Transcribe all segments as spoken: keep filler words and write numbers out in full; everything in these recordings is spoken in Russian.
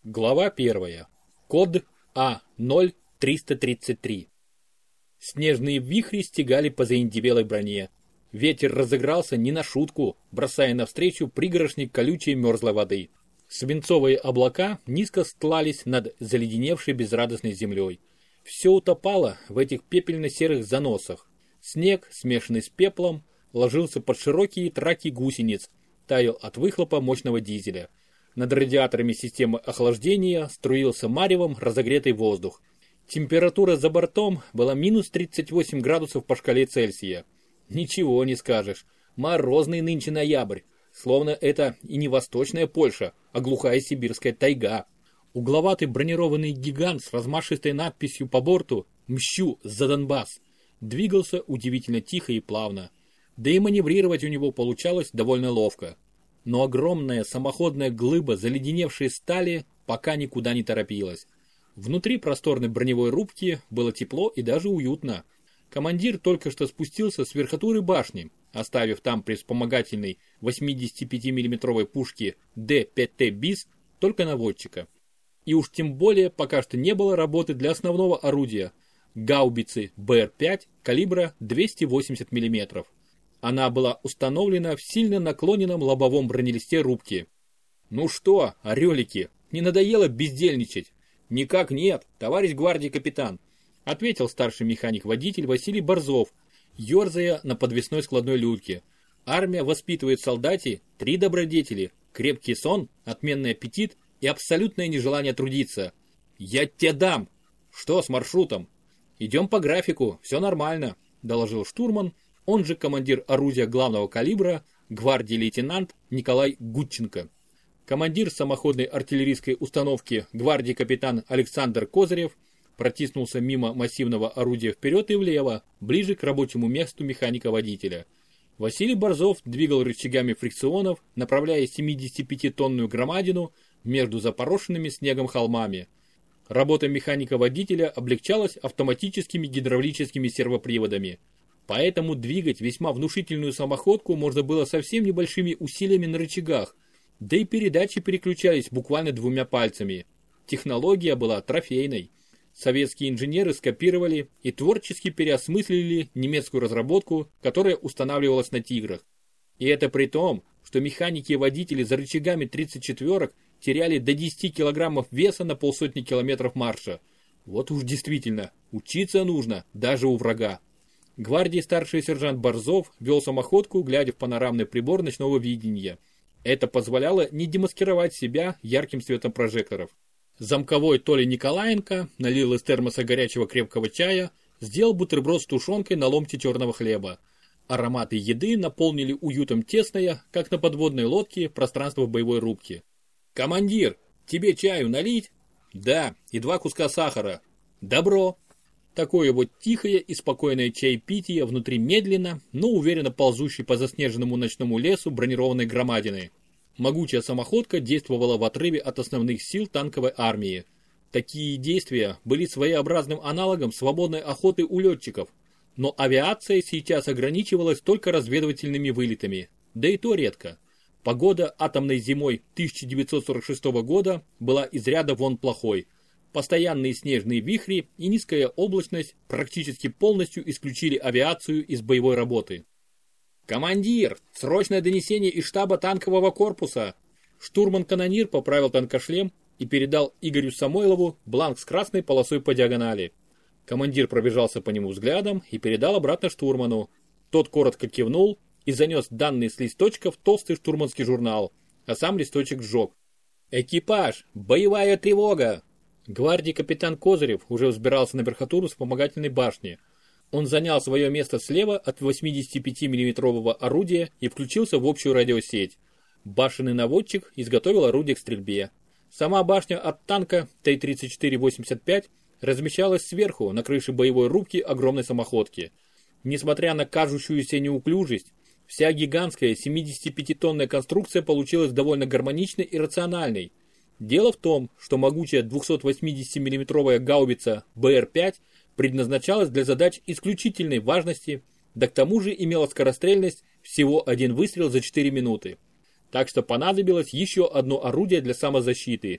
Глава первая. Код А ноль триста тридцать три. Снежные вихри стегали по заиндевелой броне. Ветер разыгрался не на шутку, бросая навстречу пригоршни колючей мерзлой воды. Свинцовые облака низко стлались над заледеневшей безрадостной землей. Все утопало в этих пепельно-серых заносах. Снег, смешанный с пеплом, ложился под широкие траки гусениц, таял от выхлопа мощного дизеля. Над радиаторами системы охлаждения струился маревом разогретый воздух. Температура за бортом была минус тридцать восемь градусов по шкале Цельсия. Ничего не скажешь. Морозный нынче ноябрь. Словно это и не восточная Польша, а глухая сибирская тайга. Угловатый бронированный гигант с размашистой надписью по борту «Мщу за Донбасс» двигался удивительно тихо и плавно. Да и маневрировать у него получалось довольно ловко. Но огромная самоходная глыба заледеневшей стали пока никуда не торопилась. Внутри просторной броневой рубки было тепло и даже уютно. Командир только что спустился с верхотуры башни, оставив там при вспомогательной восьмидесятипятимиллиметровой пушке Д пять Т БИС только наводчика. И уж тем более пока что не было работы для основного орудия – гаубицы Б Р пять калибра двести восемьдесят миллиметров. Она была установлена в сильно наклоненном лобовом бронелисте рубки. «Ну что, орелики, не надоело бездельничать?» «Никак нет, товарищ гвардии капитан», — ответил старший механик-водитель Василий Борзов, ерзая на подвесной складной люльке. «Армия воспитывает в солдате три добродетели — крепкий сон, отменный аппетит и абсолютное нежелание трудиться. Я тебе дам!» «Что с маршрутом?» «Идем по графику, все нормально», — доложил штурман, он же командир орудия главного калибра, гвардии лейтенант Николай Гудченко. Командир самоходной артиллерийской установки гвардии капитан Александр Козырев протиснулся мимо массивного орудия вперед и влево, ближе к рабочему месту механика-водителя. Василий Борзов двигал рычагами фрикционов, направляя семидесятипятитонную громадину между запорошенными снегом холмами. Работа механика-водителя облегчалась автоматическими гидравлическими сервоприводами. Поэтому двигать весьма внушительную самоходку можно было совсем небольшими усилиями на рычагах, да и передачи переключались буквально двумя пальцами. Технология была трофейной. Советские инженеры скопировали и творчески переосмыслили немецкую разработку, которая устанавливалась на «Тиграх». И это при том, что механики и водители за рычагами тридцать четверок теряли до десяти килограммов веса на полсотни километров марша. Вот уж действительно, учиться нужно даже у врага. Гвардии старший сержант Борзов вел самоходку, глядя в панорамный прибор ночного видения. Это позволяло не демаскировать себя ярким светом прожекторов. Замковой Толя Николаенко налил из термоса горячего крепкого чая, сделал бутерброд с тушенкой на ломте черного хлеба. Ароматы еды наполнили уютом тесное, как на подводной лодке, пространство боевой рубки. «Командир, тебе чаю налить?» «Да, и два куска сахара». «Добро». Такое вот тихое и спокойное чаепитие внутри медленно, но уверенно ползущей по заснеженному ночному лесу бронированной громадины. Могучая самоходка действовала в отрыве от основных сил танковой армии. Такие действия были своеобразным аналогом свободной охоты у летчиков, но авиация сейчас ограничивалась только разведывательными вылетами, да и то редко. Погода атомной зимой тысяча девятьсот сорок шестого года была из ряда вон плохой. Постоянные снежные вихри и низкая облачность практически полностью исключили авиацию из боевой работы. «Командир, срочное донесение из штаба танкового корпуса!» Штурман-канонир поправил танкошлем и передал Игорю Самойлову бланк с красной полосой по диагонали. Командир пробежался по нему взглядом и передал обратно штурману. Тот коротко кивнул и занес данные с листочка в толстый штурманский журнал, а сам листочек сжег. «Экипаж! Боевая тревога!» Гвардии капитан Козырев уже взбирался на верхотуру вспомогательной башни. Он занял свое место слева от восьмидесятипятимиллиметрового орудия и включился в общую радиосеть. Башенный наводчик изготовил орудие к стрельбе. Сама башня от танка Т тридцать четыре восемьдесят пять размещалась сверху на крыше боевой рубки огромной самоходки. Несмотря на кажущуюся неуклюжесть, вся гигантская семидесятипятитонная конструкция получилась довольно гармоничной и рациональной. Дело в том, что могучая двухсотвосьмидесятимиллиметровая гаубица Б Р пять предназначалась для задач исключительной важности, да к тому же имела скорострельность всего один выстрел за четыре минуты. Так что понадобилось еще одно орудие для самозащиты.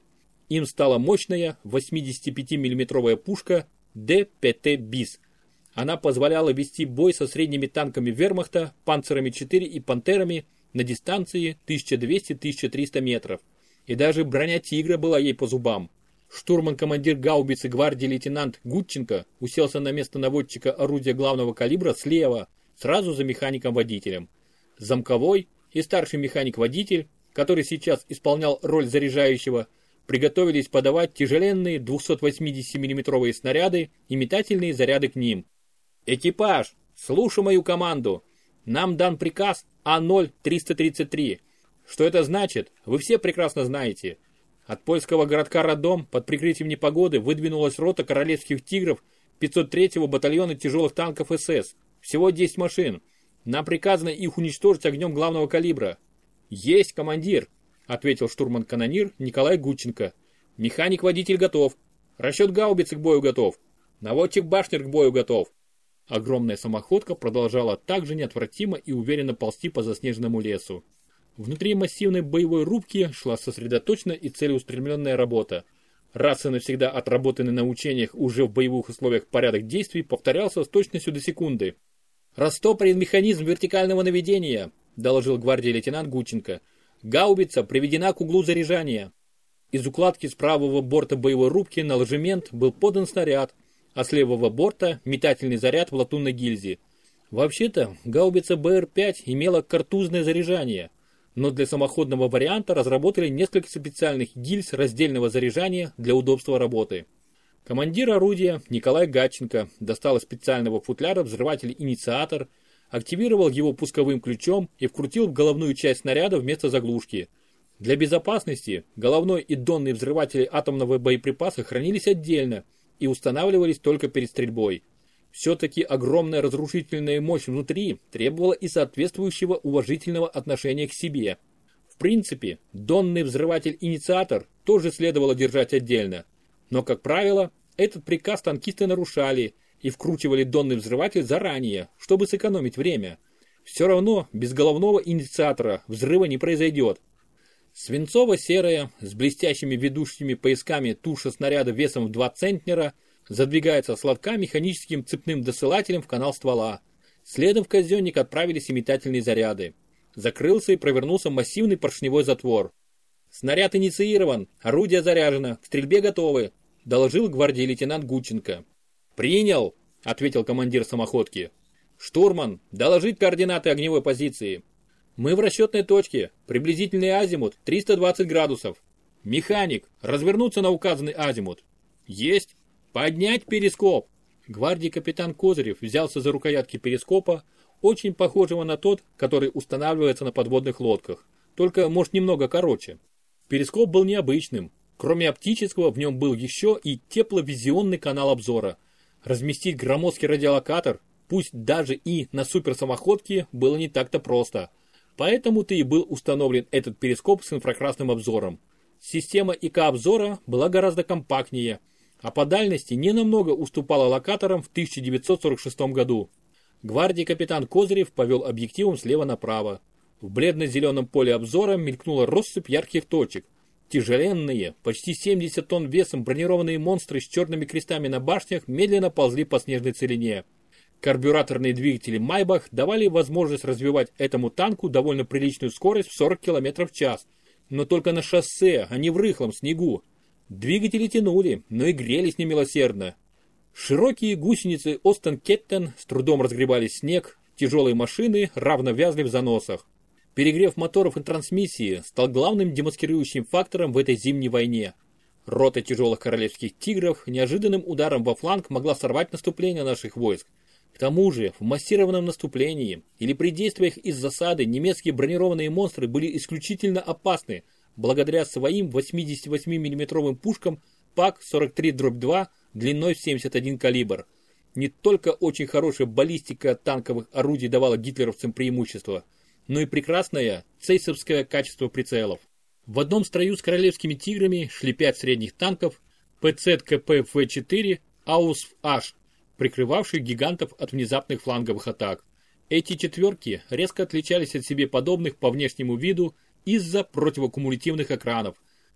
Им стала мощная восьмидесятипятимиллиметровая пушка Д пять Т БИС. Она позволяла вести бой со средними танками вермахта, панцерами четыре и пантерами на дистанции тысяча двести — тысяча триста метров. И даже броня «Тигра» была ей по зубам. Штурман-командир гаубицы гвардии лейтенант Гудченко уселся на место наводчика орудия главного калибра слева, сразу за механиком-водителем. Замковой и старший механик-водитель, который сейчас исполнял роль заряжающего, приготовились подавать тяжеленные двухсотвосьмидесятимиллиметровые снаряды и метательные заряды к ним. «Экипаж, слушай мою команду. Нам дан приказ А ноль триста тридцать три. Что это значит, вы все прекрасно знаете. От польского городка Радом под прикрытием непогоды выдвинулась рота королевских тигров пятьсот третьего батальона тяжелых танков СС. Всего десять машин. Нам приказано их уничтожить огнем главного калибра». «Есть, командир», — ответил штурман-канонир Николай Гудченко. «Механик-водитель готов. Расчет гаубицы к бою готов. Наводчик-башнер к бою готов». Огромная самоходка продолжала также неотвратимо и уверенно ползти по заснеженному лесу. Внутри массивной боевой рубки шла сосредоточенная и целеустремленная работа. Раз и навсегда отработанный на учениях уже в боевых условиях порядок действий повторялся с точностью до секунды. «Растопорен механизм вертикального наведения», — доложил гвардии лейтенант Гудченко. «Гаубица приведена к углу заряжания». Из укладки с правого борта боевой рубки на ложемент был подан снаряд, а с левого борта метательный заряд в латунной гильзе. Вообще-то гаубица Б Р пять имела картузное заряжание, но для самоходного варианта разработали несколько специальных гильз раздельного заряжания для удобства работы. Командир орудия Николай Гатченко достал из специального футляра взрыватель-инициатор, активировал его пусковым ключом и вкрутил в головную часть снаряда вместо заглушки. Для безопасности головной и донный взрыватели атомного боеприпаса хранились отдельно и устанавливались только перед стрельбой. Все-таки огромная разрушительная мощь внутри требовала и соответствующего уважительного отношения к себе. В принципе, донный взрыватель-инициатор тоже следовало держать отдельно. Но, как правило, этот приказ танкисты нарушали и вкручивали донный взрыватель заранее, чтобы сэкономить время. Все равно без головного инициатора взрыва не произойдет. Свинцово-серая, с блестящими ведущими поясками туша снаряда весом в два центнера задвигается с лотка механическим цепным досылателем в канал ствола. Следом в казенник отправились и метательные заряды. Закрылся и провернулся массивный поршневой затвор. «Снаряд инициирован, орудие заряжено, к стрельбе готовы», — доложил гвардии лейтенант Гудченко. «Принял», — ответил командир самоходки. «Штурман, доложить координаты огневой позиции». «Мы в расчетной точке, приблизительный азимут триста двадцать градусов. Механик, развернуться на указанный азимут». «Есть! Поднять перископ!» Гвардии капитан Козырев взялся за рукоятки перископа, очень похожего на тот, который устанавливается на подводных лодках, только, может, немного короче. Перископ был необычным. Кроме оптического, в нем был еще и тепловизионный канал обзора. Разместить громоздкий радиолокатор, пусть даже и на суперсамоходке, было не так-то просто. Поэтому-то и был установлен этот перископ с инфракрасным обзором. Система И К-обзора была гораздо компактнее, а по дальности не намного уступала локаторам в тысяча девятьсот сорок шестом году. Гвардии капитан Козырев повел объективом слева направо. В бледно-зеленом поле обзора мелькнула россыпь ярких точек. Тяжеленные, почти семьдесят тонн весом бронированные монстры с черными крестами на башнях медленно ползли по снежной целине. Карбюраторные двигатели Майбах давали возможность развивать этому танку довольно приличную скорость в сорок километров в час, но только на шоссе, а не в рыхлом снегу. Двигатели тянули, но и грелись немилосердно. Широкие гусеницы Остен-Кеттен с трудом разгребали снег, тяжелые машины равно вязли в заносах. Перегрев моторов и трансмиссии стал главным демаскирующим фактором в этой зимней войне. Рота тяжелых королевских тигров неожиданным ударом во фланг могла сорвать наступление наших войск. К тому же в массированном наступлении или при действиях из засады немецкие бронированные монстры были исключительно опасны благодаря своим восьмидесятивосьмимиллиметровым пушкам ПАК сорок три дробь два длиной в семьдесят один калибр. Не только очень хорошая баллистика танковых орудий давала гитлеровцам преимущество, но и прекрасное цейсовское качество прицелов. В одном строю с королевскими тиграми шли пять средних танков П Ц К П В четыре Аусф-H, прикрывавших гигантов от внезапных фланговых атак. Эти четверки резко отличались от себе подобных по внешнему виду из-за противокумулятивных экранов.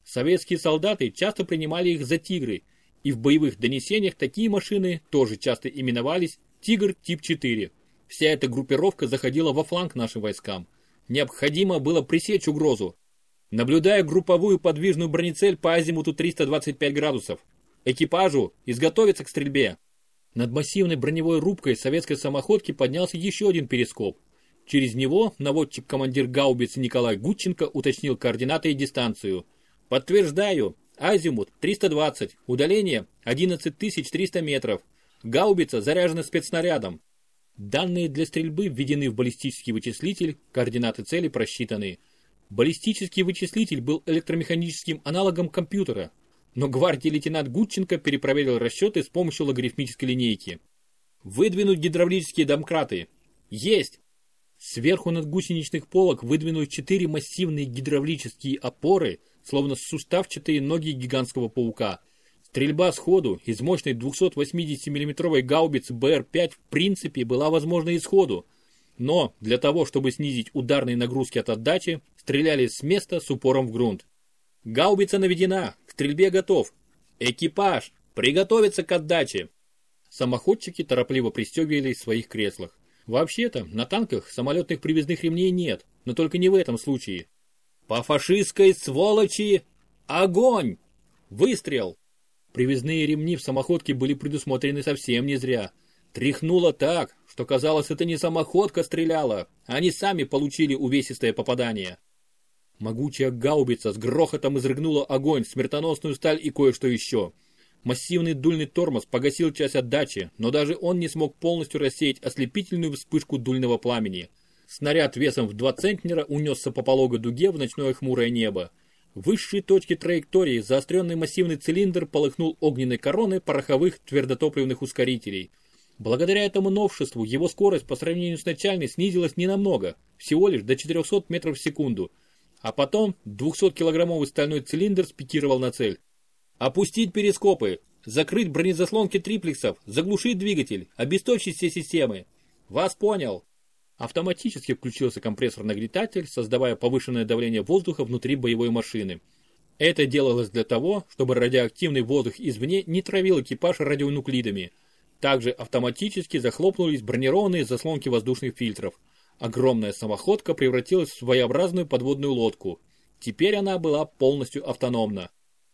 Советские солдаты часто принимали их за «Тигры», и в боевых донесениях такие машины тоже часто именовались «Тигр тип четыре». Вся эта группировка заходила во фланг нашим войскам. Необходимо было пресечь угрозу. Наблюдая групповую подвижную бронецель по азимуту триста двадцать пять градусов. Экипажу изготовиться к стрельбе. Над массивной броневой рубкой советской самоходки поднялся еще один перископ. Через него наводчик-командир гаубицы Николай Гудченко уточнил координаты и дистанцию. Подтверждаю, азимут триста двадцать, удаление одиннадцать тысяч триста метров. Гаубица заряжена спецснарядом. Данные для стрельбы введены в баллистический вычислитель, координаты цели просчитаны. Баллистический вычислитель был электромеханическим аналогом компьютера, но гвардии лейтенант Гудченко перепроверил расчеты с помощью логарифмической линейки. Выдвинуть гидравлические домкраты. Есть! Сверху над гусеничных полок выдвинули четыре массивные гидравлические опоры, словно суставчатые ноги гигантского паука. Стрельба сходу из мощной двухсотвосьмидесятимиллиметровой гаубицы Бэ Эр пять в принципе была возможна и сходу. Но для того, чтобы снизить ударные нагрузки от отдачи, стреляли с места с упором в грунт. Гаубица наведена, к стрельбе готов. Экипаж, приготовиться к отдаче. Самоходчики торопливо пристегивались в своих креслах. Вообще-то, на танках самолетных привязных ремней нет, но только не в этом случае. По фашистской сволочи! Огонь! Выстрел! Привязные ремни в самоходке были предусмотрены совсем не зря. Тряхнуло так, что казалось, это не самоходка стреляла, они сами получили увесистое попадание. Могучая гаубица с грохотом изрыгнула огонь, смертоносную сталь и кое-что еще. Массивный дульный тормоз погасил часть отдачи, но даже он не смог полностью рассеять ослепительную вспышку дульного пламени. Снаряд весом в два центнера унесся по пологой дуге в ночное хмурое небо. В высшей точке траектории заостренный массивный цилиндр полыхнул огненной короной пороховых твердотопливных ускорителей. Благодаря этому новшеству его скорость по сравнению с начальной снизилась ненамного, всего лишь до четырехсот метров в секунду. А потом двухсоткилограммовый стальной цилиндр спикировал на цель. Опустить перископы, закрыть бронезаслонки триплексов, заглушить двигатель, обесточить все системы. Вас понял. Автоматически включился компрессор-нагнетатель, создавая повышенное давление воздуха внутри боевой машины. Это делалось для того, чтобы радиоактивный воздух извне не травил экипаж радионуклидами. Также автоматически захлопнулись бронированные заслонки воздушных фильтров. Огромная самоходка превратилась в своеобразную подводную лодку. Теперь она была полностью автономна.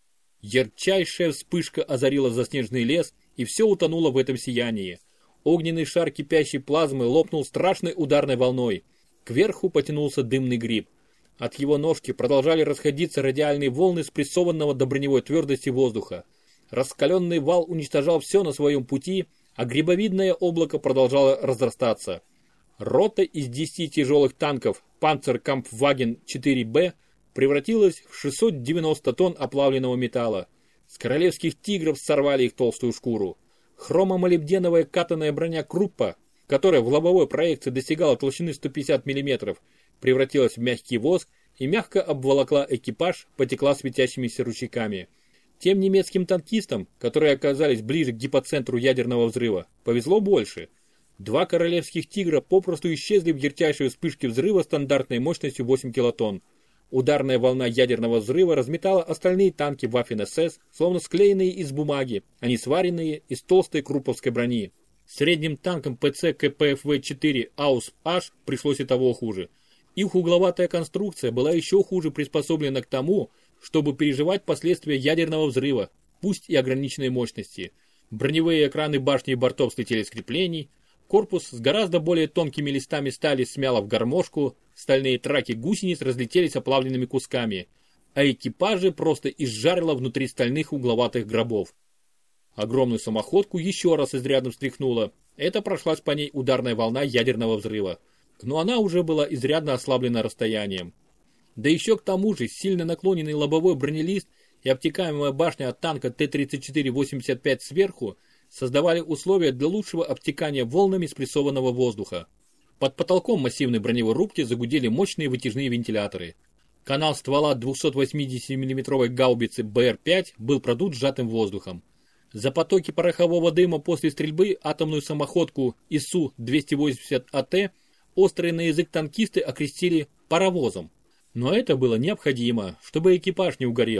Ярчайшая вспышка озарила заснеженный лес, и все утонуло в этом сиянии. Огненный шар кипящей плазмы лопнул страшной ударной волной. Кверху потянулся дымный гриб. От его ножки продолжали расходиться радиальные волны спрессованного до броневой твердости воздуха. Раскаленный вал уничтожал все на своем пути, а грибовидное облако продолжало разрастаться. Рота из десяти тяжелых танков Панцеркампфваген четыре Бэ превратилась в шестьсот девяносто тонн оплавленного металла. С королевских тигров сорвали их толстую шкуру. Хромомолибденовая катаная броня Круппа, которая в лобовой проекции достигала толщины сто пятьдесят миллиметров, превратилась в мягкий воск и мягко обволокла экипаж, потекла светящимися ручейками. Тем немецким танкистам, которые оказались ближе к гипоцентру ядерного взрыва, повезло больше. Два королевских тигра попросту исчезли в ярчайшей вспышке взрыва стандартной мощностью восемь килотонн. Ударная волна ядерного взрыва разметала остальные танки Waffen-эс эс, словно склеенные из бумаги, а не сваренные из толстой крупповской брони. Средним танкам Пэ Цэ Ка Пэ Эф Вэ четыре Аус-Аш пришлось и того хуже. Их угловатая конструкция была еще хуже приспособлена к тому, чтобы переживать последствия ядерного взрыва, пусть и ограниченной мощности. Броневые экраны башни и бортов слетели с креплений, корпус с гораздо более тонкими листами стали смяло в гармошку, стальные траки гусениц разлетелись оплавленными кусками, а экипажи просто изжарило внутри стальных угловатых гробов. Огромную самоходку еще раз изрядно встряхнуло, это прошлась по ней ударная волна ядерного взрыва, но она уже была изрядно ослаблена расстоянием. Да еще к тому же сильно наклоненный лобовой бронелист и обтекаемая башня от танка Тэ тридцать четыре восемьдесят пять сверху создавали условия для лучшего обтекания волнами спрессованного воздуха. Под потолком массивной броневой рубки загудели мощные вытяжные вентиляторы. Канал ствола двухсотвосьмидесятимиллиметровой гаубицы Бэ Эр пять был продут сжатым воздухом. За потоки порохового дыма после стрельбы атомную самоходку И С У двести восемьдесят А Тэ острые на язык танкисты окрестили паровозом. Но это было необходимо, чтобы экипаж не угорел.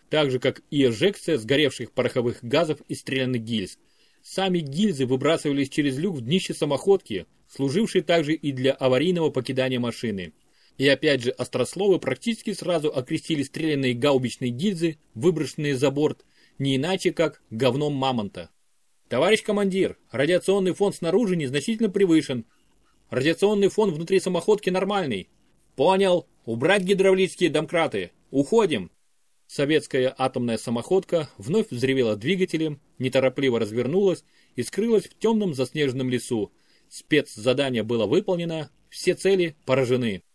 так же как и эжекция сгоревших пороховых газов и стрелянных гильз. Сами гильзы выбрасывались через люк в днище самоходки, служивший также и для аварийного покидания машины. И опять же острословы практически сразу окрестили стрелянные гаубичные гильзы, выброшенные за борт, не иначе как говном мамонта. Товарищ командир, радиационный фон снаружи незначительно превышен. Радиационный фон внутри самоходки нормальный. Понял. Убрать гидравлические домкраты. Уходим. Советская атомная самоходка вновь взревела двигателем, неторопливо развернулась и скрылась в темном заснеженном лесу. Спецзадание было выполнено, все цели поражены.